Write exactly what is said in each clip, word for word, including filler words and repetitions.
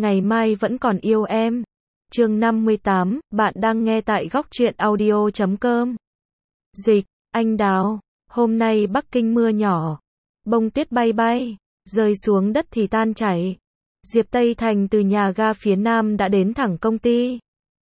Ngày mai vẫn còn yêu em. Chương năm mươi tám, bạn đang nghe tại góc truyện audio chấm com. Dịch, anh Đào, hôm nay Bắc Kinh mưa nhỏ, bông tuyết bay bay, rơi xuống đất thì tan chảy. Diệp Tây Thành từ nhà ga phía Nam đã đến thẳng công ty.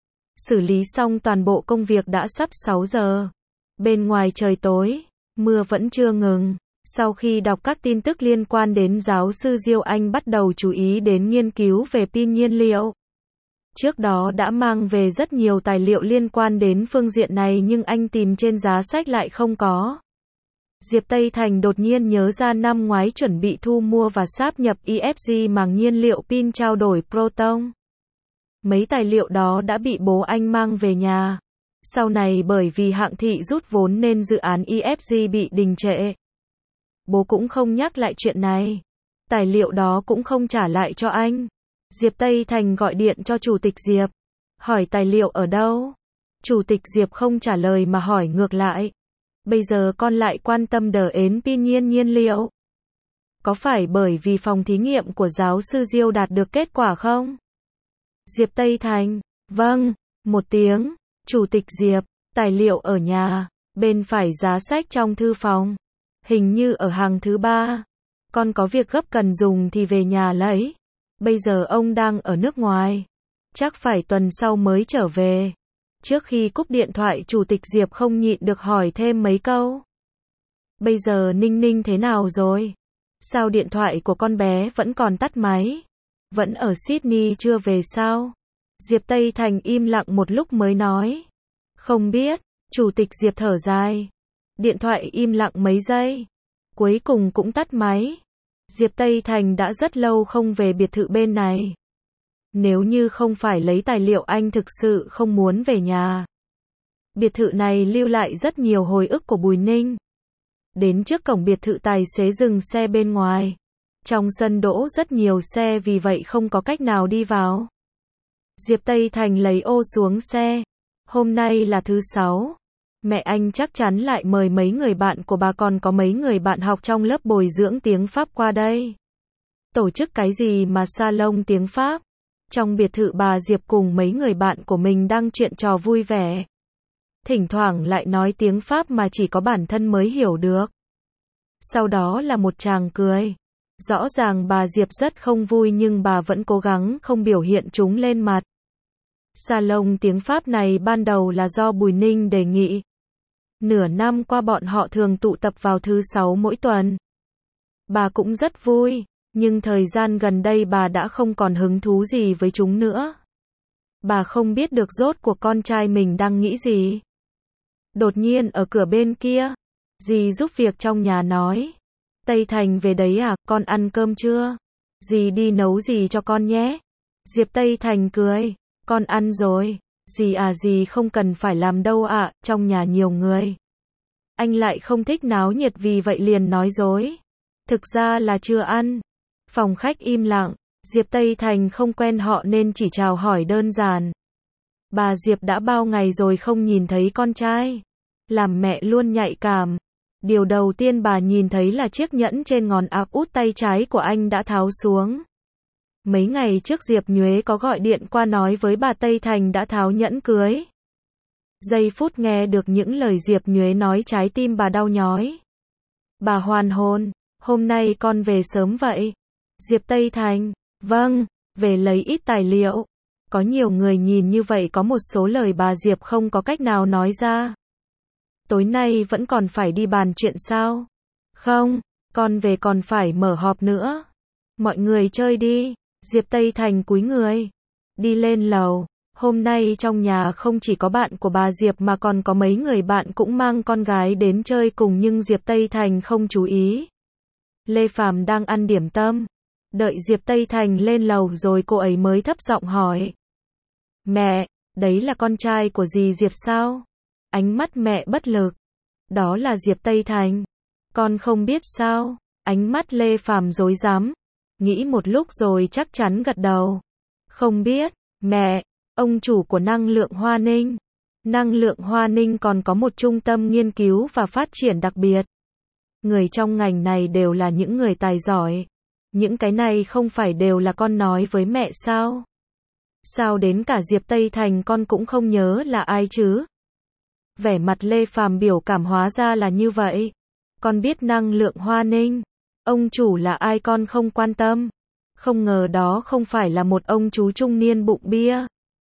Xử lý xong toàn bộ công việc đã sắp sáu giờ. Bên ngoài trời tối, mưa vẫn chưa ngừng. Sau khi đọc các tin tức liên quan đến giáo sư Diêu, anh bắt đầu chú ý đến nghiên cứu về pin nhiên liệu. Trước đó đã mang về rất nhiều tài liệu liên quan đến phương diện này nhưng anh tìm trên giá sách lại không có. Diệp Tây Thành đột nhiên nhớ ra năm ngoái chuẩn bị thu mua và sáp nhập e ép giê màng nhiên liệu pin trao đổi proton. Mấy tài liệu đó đã bị bố anh mang về nhà. Sau này bởi vì Hạng Thị rút vốn nên dự án e ép giê bị đình trệ. Bố cũng không nhắc lại chuyện này. Tài liệu đó cũng không trả lại cho anh. Diệp Tây Thành gọi điện cho Chủ tịch Diệp. Hỏi tài liệu ở đâu? Chủ tịch Diệp không trả lời mà hỏi ngược lại. Bây giờ con lại quan tâm đến pin nhiên nhiên liệu. Có phải bởi vì phòng thí nghiệm của giáo sư Diêu đạt được kết quả không? Diệp Tây Thành. Vâng. Một tiếng. Chủ tịch Diệp. Tài liệu ở nhà. Bên phải giá sách trong thư phòng. Hình như ở hàng thứ ba. Con có việc gấp cần dùng thì về nhà lấy. Bây giờ ông đang ở nước ngoài. Chắc phải tuần sau mới trở về. Trước khi cúp điện thoại, Chủ tịch Diệp không nhịn được hỏi thêm mấy câu. Bây giờ Ninh Ninh thế nào rồi? Sao điện thoại của con bé vẫn còn tắt máy? Vẫn ở Sydney chưa về sao? Diệp Tây Thành im lặng một lúc mới nói. Không biết. Chủ tịch Diệp thở dài. Điện thoại im lặng mấy giây. Cuối cùng cũng tắt máy. Diệp Tây Thành đã rất lâu không về biệt thự bên này. Nếu như không phải lấy tài liệu, anh thực sự không muốn về nhà. Biệt thự này lưu lại rất nhiều hồi ức của Bùi Ninh. Đến trước cổng biệt thự, tài xế dừng xe bên ngoài. Trong sân đỗ rất nhiều xe, vì vậy không có cách nào đi vào. Diệp Tây Thành lấy ô xuống xe. Hôm nay là thứ sáu. Mẹ anh chắc chắn lại mời mấy người bạn của bà, còn có mấy người bạn học trong lớp bồi dưỡng tiếng Pháp qua đây. Tổ chức cái gì mà salon tiếng Pháp? Trong biệt thự, bà Diệp cùng mấy người bạn của mình đang chuyện trò vui vẻ. Thỉnh thoảng lại nói tiếng Pháp mà chỉ có bản thân mới hiểu được. Sau đó là một tràng cười. Rõ ràng bà Diệp rất không vui nhưng bà vẫn cố gắng không biểu hiện chúng lên mặt. Salon tiếng Pháp này ban đầu là do Bùi Ninh đề nghị. Nửa năm qua bọn họ thường tụ tập vào thứ sáu mỗi tuần. Bà cũng rất vui, nhưng thời gian gần đây bà đã không còn hứng thú gì với chúng nữa. Bà không biết được rốt cuộc con trai mình đang nghĩ gì. Đột nhiên ở cửa bên kia, dì giúp việc trong nhà nói. Tây Thành về đấy à, con ăn cơm chưa? Dì đi nấu gì cho con nhé. Diệp Tây Thành cười. Con ăn rồi. Dì à, dì không cần phải làm đâu ạ, à, trong nhà nhiều người. Anh lại không thích náo nhiệt, vì vậy liền nói dối. Thực ra là chưa ăn. Phòng khách im lặng. Diệp Tây Thành không quen họ nên chỉ chào hỏi đơn giản. Bà Diệp đã bao ngày rồi không nhìn thấy con trai. Làm mẹ luôn nhạy cảm. Điều đầu tiên bà nhìn thấy là chiếc nhẫn trên ngón áp út tay trái của anh đã tháo xuống. Mấy ngày trước Diệp Nhuế có gọi điện qua nói với bà Tây Thành đã tháo nhẫn cưới. Giây phút nghe được những lời Diệp Nhuế nói, trái tim bà đau nhói. Bà hoàn hồn. Hôm nay con về sớm vậy? Diệp Tây Thành. Vâng, về lấy ít tài liệu. Có nhiều người nhìn như vậy, có một số lời bà Diệp không có cách nào nói ra. Tối nay vẫn còn phải đi bàn chuyện sao? Không, con về còn phải mở họp nữa. Mọi người chơi đi. Diệp Tây Thành cúi người. Đi lên lầu. Hôm nay trong nhà không chỉ có bạn của bà Diệp mà còn có mấy người bạn cũng mang con gái đến chơi cùng, nhưng Diệp Tây Thành không chú ý. Lê Phàm đang ăn điểm tâm. Đợi Diệp Tây Thành lên lầu rồi cô ấy mới thấp giọng hỏi. Mẹ, đấy là con trai của dì Diệp sao? Ánh mắt mẹ bất lực. Đó là Diệp Tây Thành. Con không biết sao? Ánh mắt Lê Phàm rối rắm. Nghĩ một lúc rồi chắc chắn gật đầu. Không biết, mẹ, ông chủ của năng lượng Hoa Ninh. Năng lượng Hoa Ninh còn có một trung tâm nghiên cứu và phát triển đặc biệt. Người trong ngành này đều là những người tài giỏi. Những cái này không phải đều là con nói với mẹ sao? Sao đến cả Diệp Tây Thành con cũng không nhớ là ai chứ? Vẻ mặt Lê Phàm biểu cảm hóa ra là như vậy. Con biết năng lượng Hoa Ninh. Ông chủ là ai con không quan tâm. Không ngờ đó không phải là một ông chú trung niên bụng bia.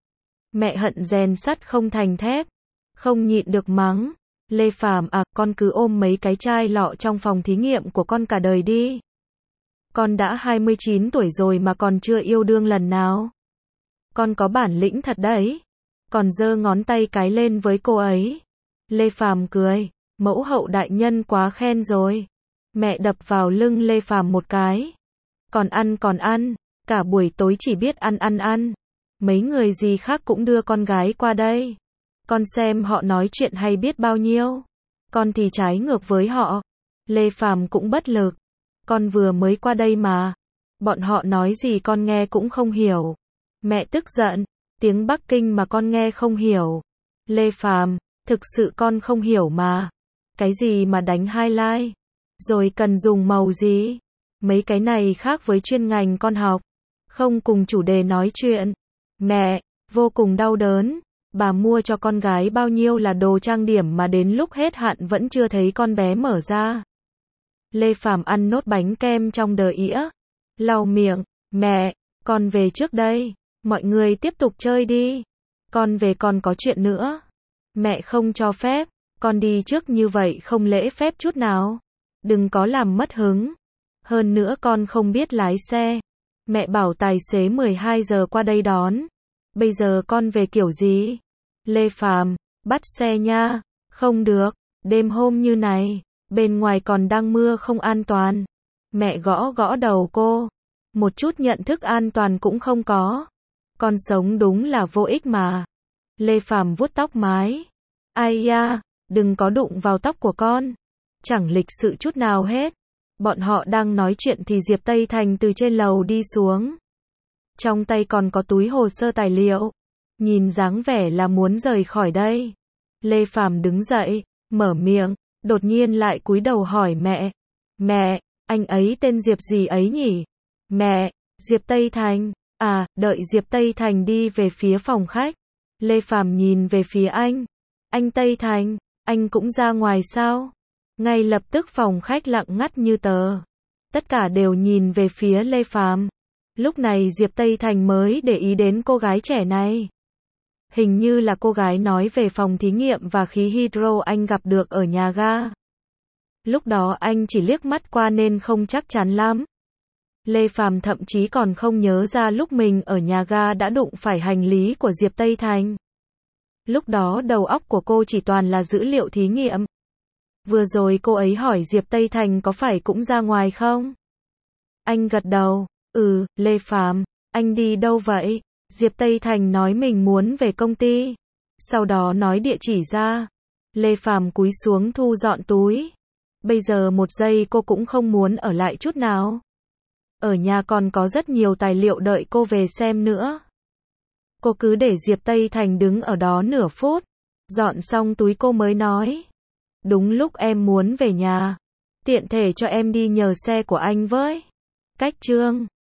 Mẹ hận rèn sắt không thành thép. Không nhịn được mắng. Lê Phàm à, con cứ ôm mấy cái chai lọ trong phòng thí nghiệm của con cả đời đi. Con đã hai mươi chín tuổi rồi mà còn chưa yêu đương lần nào. Con có bản lĩnh thật đấy. Còn giơ ngón tay cái lên với cô ấy. Lê Phàm cười. Mẫu hậu đại nhân quá khen rồi. Mẹ đập vào lưng Lê Phàm một cái. Còn ăn còn ăn. Cả buổi tối chỉ biết ăn ăn ăn. Mấy người gì khác cũng đưa con gái qua đây. Con xem họ nói chuyện hay biết bao nhiêu. Con thì trái ngược với họ. Lê Phàm cũng bất lực. Con vừa mới qua đây mà. Bọn họ nói gì con nghe cũng không hiểu. Mẹ tức giận. Tiếng Bắc Kinh mà con nghe không hiểu. Lê Phàm, thực sự con không hiểu mà. Cái gì mà đánh highlight? Rồi cần dùng màu gì? Mấy cái này khác với chuyên ngành con học. Không cùng chủ đề nói chuyện. Mẹ, vô cùng đau đớn. Bà mua cho con gái bao nhiêu là đồ trang điểm mà đến lúc hết hạn vẫn chưa thấy con bé mở ra. Lê Phàm ăn nốt bánh kem trong đờ ĩa. Lau miệng. Mẹ, con về trước đây. Mọi người tiếp tục chơi đi. Con về còn có chuyện nữa. Mẹ không cho phép. Con đi trước như vậy không lễ phép chút nào. Đừng có làm mất hứng. Hơn nữa con không biết lái xe. Mẹ bảo tài xế mười hai giờ qua đây đón. Bây giờ con về kiểu gì? Lê Phàm, bắt xe nha. Không được, đêm hôm như này, bên ngoài còn đang mưa không an toàn. Mẹ gõ gõ đầu cô. Một chút nhận thức an toàn cũng không có. Con sống đúng là vô ích mà. Lê Phàm vuốt tóc mái. Ai da, đừng có đụng vào tóc của con. Chẳng lịch sự chút nào hết. Bọn họ đang nói chuyện thì Diệp Tây Thành từ trên lầu đi xuống. Trong tay còn có túi hồ sơ tài liệu. Nhìn dáng vẻ là muốn rời khỏi đây. Lê Phàm đứng dậy, mở miệng, đột nhiên lại cúi đầu hỏi mẹ. Mẹ, anh ấy tên Diệp gì ấy nhỉ? Mẹ, Diệp Tây Thành. À, đợi Diệp Tây Thành đi về phía phòng khách. Lê Phàm nhìn về phía anh. Anh Tây Thành, anh cũng ra ngoài sao? Ngay lập tức phòng khách lặng ngắt như tờ. Tất cả đều nhìn về phía Lê Phàm. Lúc này Diệp Tây Thành mới để ý đến cô gái trẻ này. Hình như là cô gái nói về phòng thí nghiệm và khí hydro anh gặp được ở nhà ga. Lúc đó anh chỉ liếc mắt qua nên không chắc chắn lắm. Lê Phàm thậm chí còn không nhớ ra lúc mình ở nhà ga đã đụng phải hành lý của Diệp Tây Thành. Lúc đó đầu óc của cô chỉ toàn là dữ liệu thí nghiệm. Vừa rồi cô ấy hỏi Diệp Tây Thành có phải cũng ra ngoài không? Anh gật đầu. Ừ, Lê Phàm, anh đi đâu vậy? Diệp Tây Thành nói mình muốn về công ty. Sau đó nói địa chỉ ra. Lê Phàm cúi xuống thu dọn túi. Bây giờ một giây cô cũng không muốn ở lại chút nào. Ở nhà còn có rất nhiều tài liệu đợi cô về xem nữa. Cô cứ để Diệp Tây Thành đứng ở đó nửa phút. Dọn xong túi cô mới nói. Đúng lúc em muốn về nhà. Tiện thể cho em đi nhờ xe của anh với. Cách trương.